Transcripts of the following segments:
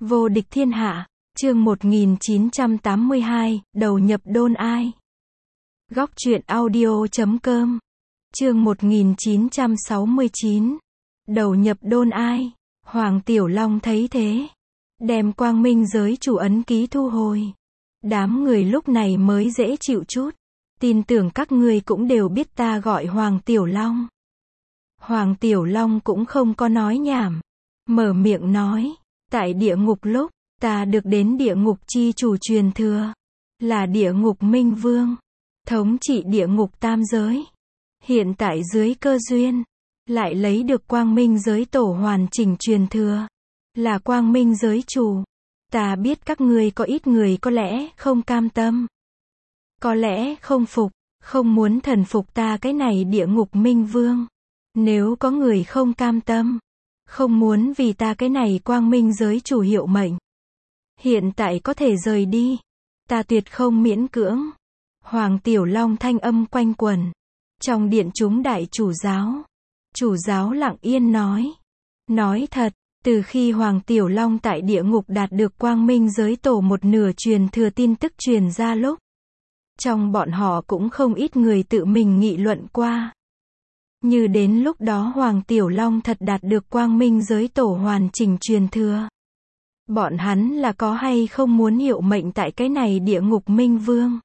Vô địch thiên hạ, chương 1982, đầu nhập đôn ai. Góc truyện audio.com, chương 1969, đầu nhập đôn ai. Hoàng Tiểu Long thấy thế, đem quang minh giới chủ ấn ký thu hồi. Đám người lúc này mới dễ chịu chút. Tin tưởng các ngươi cũng đều biết ta gọi Hoàng Tiểu Long. Hoàng Tiểu Long cũng không có nói nhảm. Mở miệng nói, tại địa ngục lúc, ta được đến địa ngục chi chủ truyền thừa. Là địa ngục Minh Vương. Thống trị địa ngục tam giới. Hiện tại dưới cơ duyên, lại lấy được quang minh giới tổ hoàn chỉnh truyền thừa. Là quang minh giới chủ. Ta biết các ngươi có ít người có lẽ không cam tâm. Có lẽ không phục, không muốn thần phục ta cái này địa ngục Minh Vương. Nếu có người không cam tâm, không muốn vì ta cái này quang minh giới chủ hiệu mệnh, hiện tại có thể rời đi. Ta tuyệt không miễn cưỡng. Hoàng Tiểu Long thanh âm quanh quẩn. Trong điện chúng đại chủ giáo. Chủ giáo lặng yên nói. Nói thật, từ khi Hoàng Tiểu Long tại địa ngục đạt được quang minh giới tổ một nửa truyền thừa tin tức truyền ra lúc, trong bọn họ cũng không ít người tự mình nghị luận qua. Như đến lúc đó Hoàng Tiểu Long thật đạt được quang minh giới tổ hoàn chỉnh truyền thừa. Bọn hắn là có hay không muốn hiệu mệnh tại cái này địa ngục Minh Vương.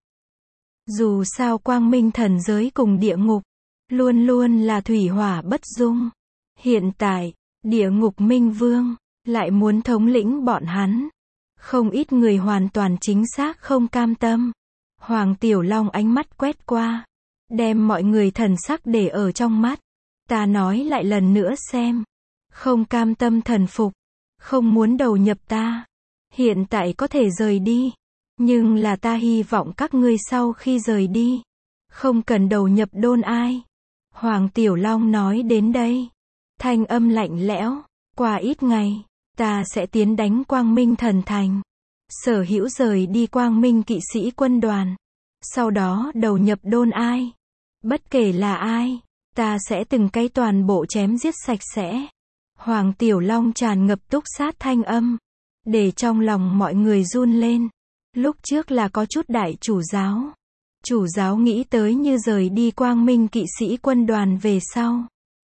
Dù sao quang minh thần giới cùng địa ngục, luôn luôn là thủy hỏa bất dung. Hiện tại, địa ngục Minh Vương, lại muốn thống lĩnh bọn hắn. Không ít người hoàn toàn chính xác không cam tâm. Hoàng Tiểu Long ánh mắt quét qua, đem mọi người thần sắc để ở trong mắt. Ta nói lại lần nữa xem. Không cam tâm thần phục, không muốn đầu nhập ta. Hiện tại có thể rời đi. Nhưng là ta hy vọng các ngươi sau khi rời đi, không cần đầu nhập đôn ai. Hoàng Tiểu Long nói đến đây. Thanh âm lạnh lẽo. Qua ít ngày, ta sẽ tiến đánh quang minh thần thành. Sở hữu rời đi quang minh kỵ sĩ quân đoàn. Sau đó đầu nhập đôn ai. Bất kể là ai, ta sẽ từng cái toàn bộ chém giết sạch sẽ. Hoàng Tiểu Long tràn ngập túc sát thanh âm, để trong lòng mọi người run lên. Lúc trước là có chút đại chủ giáo. Chủ giáo nghĩ tới như rời đi quang minh kỵ sĩ quân đoàn về sau,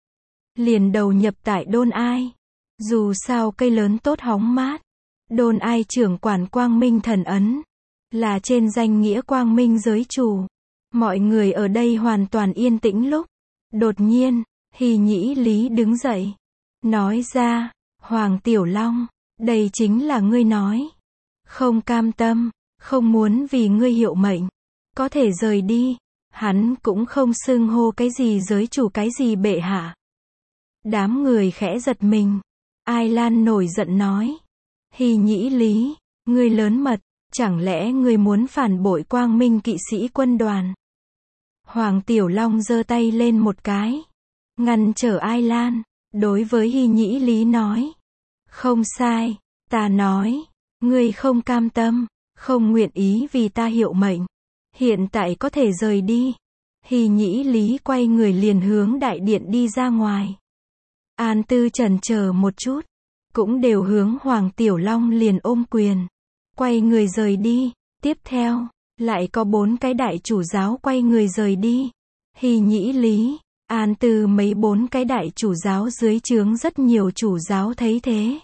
liền đầu nhập tại đôn ai. Dù sao cây lớn tốt hóng mát. Đôn ai trưởng quản quang minh thần ấn, là trên danh nghĩa quang minh giới chủ. Mọi người ở đây hoàn toàn yên tĩnh lúc, đột nhiên, Hy Nhĩ Lý đứng dậy. Nói ra, Hoàng Tiểu Long, đây chính là ngươi nói. Không cam tâm, không muốn vì ngươi hiệu mệnh, có thể rời đi. Hắn cũng không xưng hô cái gì giới chủ cái gì bệ hạ. Đám người khẽ giật mình. Ai Lan nổi giận nói. Hy Nhĩ Lý, ngươi lớn mật, chẳng lẽ ngươi muốn phản bội quang minh kỵ sĩ quân đoàn? Hoàng Tiểu Long giơ tay lên một cái, ngăn trở Ai Lan, đối với Hy Nhĩ Lý nói. Không sai, ta nói, ngươi không cam tâm, không nguyện ý vì ta hiệu mệnh. Hiện tại có thể rời đi. Hy Nhĩ Lý quay người liền hướng đại điện đi ra ngoài. An Tư chần chờ một chút, cũng đều hướng Hoàng Tiểu Long liền ôm quyền, quay người rời đi. Tiếp theo, lại có 4 cái đại chủ giáo quay người rời đi. Hy Nhĩ Lý, An Tư mấy 4 cái đại chủ giáo dưới trướng rất nhiều chủ giáo thấy thế,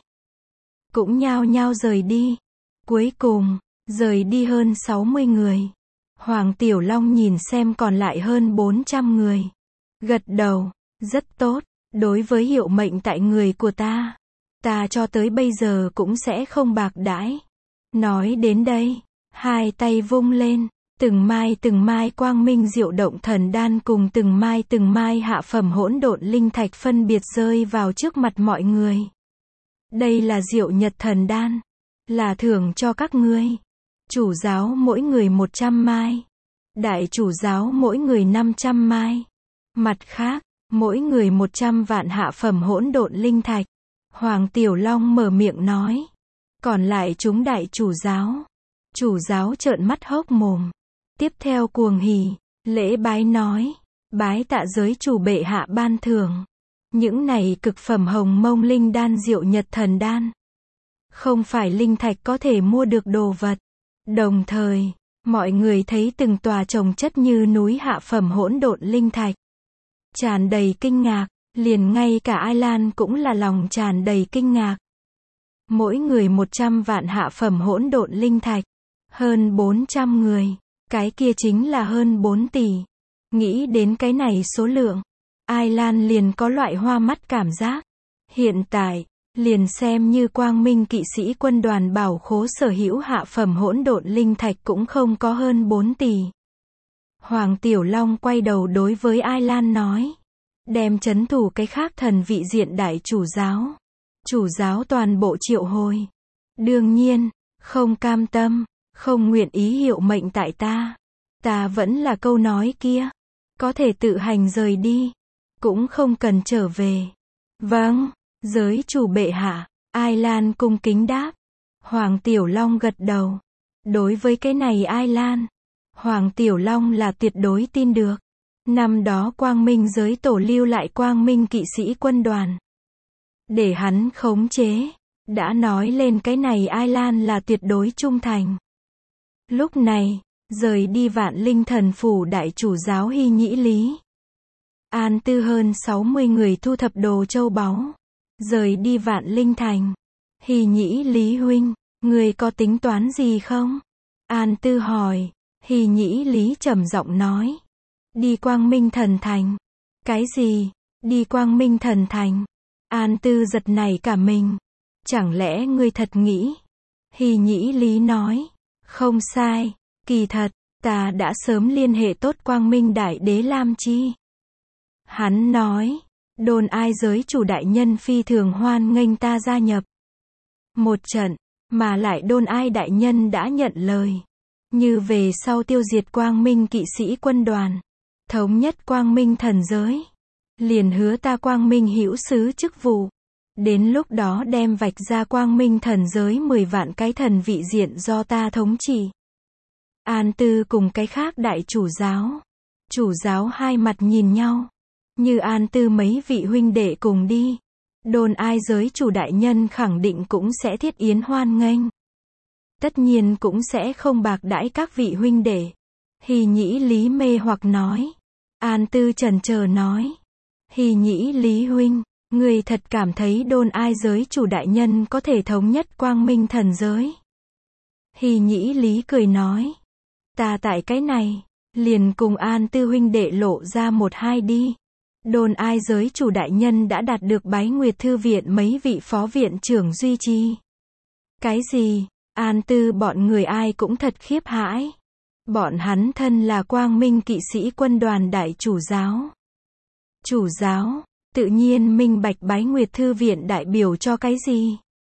cũng nhao nhao rời đi. Cuối cùng, rời đi hơn 60 người. Hoàng Tiểu Long nhìn xem còn lại hơn 400 người. Gật đầu, rất tốt, đối với hiệu mệnh tại người của ta, ta cho tới bây giờ cũng sẽ không bạc đãi. Nói đến đây, hai tay vung lên, từng mai quang minh diệu động thần đan cùng từng mai hạ phẩm hỗn độn linh thạch phân biệt rơi vào trước mặt mọi người. Đây là diệu nhật thần đan, là thưởng cho các ngươi. Chủ giáo mỗi người 100 mai, đại chủ giáo mỗi người 500 mai. Mặt khác, mỗi người 100 vạn hạ phẩm hỗn độn linh thạch. Hoàng Tiểu Long mở miệng nói. Còn lại chúng đại chủ giáo trợn mắt hốc mồm. Tiếp theo cuồng hỉ, lễ bái nói. Bái tạ giới chủ bệ hạ ban thưởng. Những này cực phẩm hồng mông linh đan diệu nhật thần đan, Không phải linh thạch có thể mua được đồ vật. Đồng thời, mọi người thấy từng tòa chồng chất như núi hạ phẩm hỗn độn linh thạch. Tràn đầy kinh ngạc, liền ngay cả Ai Lan cũng là lòng tràn đầy kinh ngạc. Mỗi người 100 vạn hạ phẩm hỗn độn linh thạch. Hơn 400 người. Cái kia chính là hơn 4 tỷ. Nghĩ đến cái này số lượng, Ai Lan liền có loại hoa mắt cảm giác. Hiện tại, liền xem như Quang Minh kỵ sĩ quân đoàn bảo khố sở hữu hạ phẩm hỗn độn linh thạch cũng không có hơn 4 tỷ. Hoàng Tiểu Long quay đầu đối với Ai Lan nói. Đem trấn thủ cái khác thần vị diện đại chủ giáo. Chủ giáo toàn bộ triệu hồi. Đương nhiên, không cam tâm, không nguyện ý hiệu mệnh tại ta. Ta vẫn là câu nói kia. Có thể tự hành rời đi. Cũng không cần trở về. Vâng, giới chủ bệ hạ. Ai Lan cung kính đáp. Hoàng Tiểu Long gật đầu. Đối với cái này Ai Lan, Hoàng Tiểu Long là tuyệt đối tin được. Năm đó Quang Minh giới tổ lưu lại Quang Minh kỵ sĩ quân đoàn. Để hắn khống chế. Đã nói lên cái này Ai Lan là tuyệt đối trung thành. Lúc này, rời đi Vạn Linh Thần Phủ đại chủ giáo Hy Nhĩ Lý. An Tư hơn 60 người thu thập đồ châu báu. Rời đi Vạn Linh Thành. Hy Nhĩ Lý huynh, người có tính toán gì không? An Tư hỏi. Hy Nhĩ Lý trầm giọng nói. Đi Quang Minh Thần Thành. Cái gì? Đi Quang Minh Thần Thành? An Tư giật nảy cả mình. Chẳng lẽ ngươi thật nghĩ? Hy Nhĩ Lý nói. Không sai. Kỳ thật, ta đã sớm liên hệ tốt Quang Minh Đại Đế Lam Chi. Hắn nói. Đồn Ai giới chủ đại nhân phi thường hoan nghênh ta gia nhập một trận, mà lại Đồn Ai đại nhân đã nhận lời. Như về sau tiêu diệt Quang Minh kỵ sĩ quân đoàn. Thống nhất Quang Minh thần giới. Liền hứa ta Quang Minh hữu sứ chức vụ. Đến lúc đó đem vạch ra Quang Minh thần giới 10 vạn cái thần vị diện do ta thống trị. An Tư cùng cái khác đại chủ giáo hai mặt nhìn nhau. Như An Tư mấy vị huynh đệ cùng đi. Đồn Ai giới chủ đại nhân khẳng định cũng sẽ thiết yến hoan nghênh. Tất nhiên cũng sẽ không bạc đãi các vị huynh đệ. Hy Nhĩ Lý mê hoặc nói. An Tư chần chờ nói. Hy Nhĩ Lý huynh, người thật cảm thấy Đồn Ai giới chủ đại nhân có thể thống nhất Quang Minh thần giới? Hy Nhĩ Lý cười nói. Ta tại cái này, liền cùng An Tư huynh đệ lộ ra một hai đi. Đồn Ai giới chủ đại nhân đã đạt được Bái Nguyệt Thư viện mấy vị phó viện trưởng duy trì. Cái gì? An Tư bọn người ai cũng thật khiếp hãi. Bọn hắn thân là Quang Minh kỵ sĩ quân đoàn đại chủ giáo. Chủ giáo, tự nhiên minh bạch Bái Nguyệt Thư viện đại biểu cho cái gì?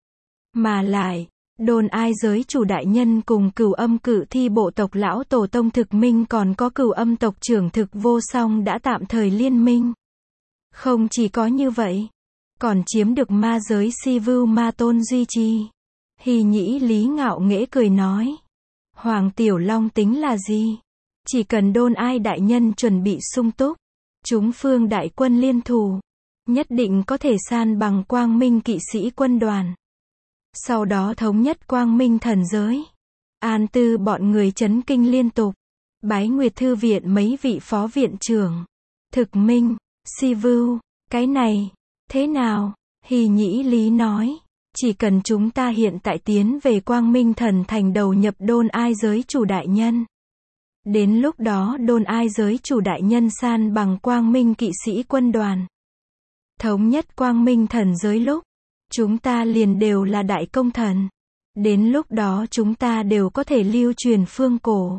Mà lại, Đồn Ai giới chủ đại nhân cùng Cửu Âm Cự Thi bộ tộc lão tổ tông Thực Minh còn có Cửu Âm tộc trưởng Thực Vô Song đã tạm thời liên minh. Không chỉ có như vậy, còn chiếm được ma giới Si Vưu Ma Tôn duy trì. Hy Nhĩ Lý ngạo nghễ cười nói. Hoàng Tiểu Long tính là gì? Chỉ cần Đồn Ai đại nhân chuẩn bị sung túc, chúng phương đại quân liên thủ, nhất định có thể san bằng Quang Minh kỵ sĩ quân đoàn. Sau đó thống nhất Quang Minh thần giới. An Tư bọn người chấn kinh liên tục. Bái Nguyệt Thư viện mấy vị phó viện trưởng. Thực Minh, Si Vưu, cái này, thế nào? Hy Nhĩ Lý nói. Chỉ cần chúng ta hiện tại tiến về Quang Minh thần thành đầu nhập Đồn Ai giới chủ đại nhân. Đến lúc đó Đồn Ai giới chủ đại nhân san bằng Quang Minh kỵ sĩ quân đoàn. Thống nhất Quang Minh thần giới lúc, chúng ta liền đều là đại công thần. Đến lúc đó chúng ta đều có thể lưu truyền phương cổ.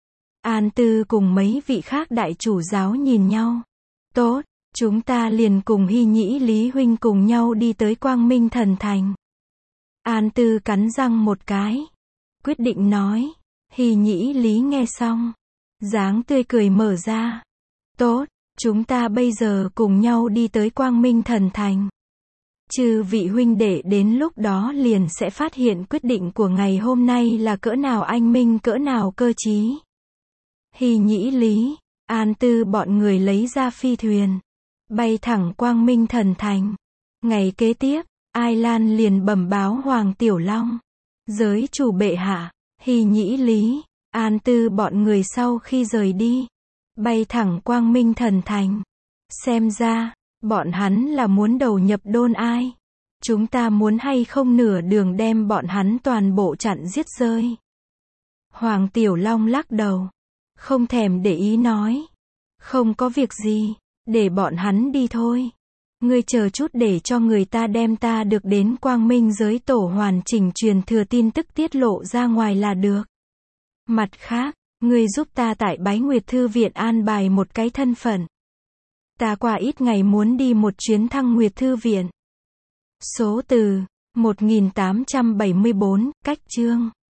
An Tư cùng mấy vị khác đại chủ giáo nhìn nhau. Tốt, chúng ta liền cùng Hy Nhĩ Lý huynh cùng nhau đi tới Quang Minh thần thành. An Tư cắn răng một cái. Quyết định nói. Hy Nhĩ Lý nghe xong. Dáng tươi cười mở ra. Tốt, chúng ta bây giờ cùng nhau đi tới Quang Minh thần thành. Chư vị huynh đệ đến lúc đó liền sẽ phát hiện quyết định của ngày hôm nay là cỡ nào anh minh cỡ nào cơ trí. Hy Nhĩ Lý, An Tư bọn người lấy ra phi thuyền. Bay thẳng Quang Minh thần thành. Ngày kế tiếp, Ai Lan liền bẩm báo Hoàng Tiểu Long. Giới chủ bệ hạ, Hy Nhĩ Lý, An Tư bọn người sau khi rời đi, bay thẳng Quang Minh Thần Thành. Xem ra, bọn hắn là muốn đầu nhập Đôn Ai. Chúng ta muốn hay không nửa đường đem bọn hắn toàn bộ chặn giết rơi. Hoàng Tiểu Long lắc đầu, không thèm để ý nói. Không có việc gì, để bọn hắn đi thôi. Ngươi chờ chút để cho người ta đem ta được đến Quang Minh giới tổ hoàn chỉnh truyền thừa tin tức tiết lộ ra ngoài là được. Mặt khác, ngươi giúp ta tại Bái Nguyệt Thư viện an bài một cái thân phận. Ta qua ít ngày muốn đi một chuyến Thăng Nguyệt Thư viện. Số từ 1874, cách chương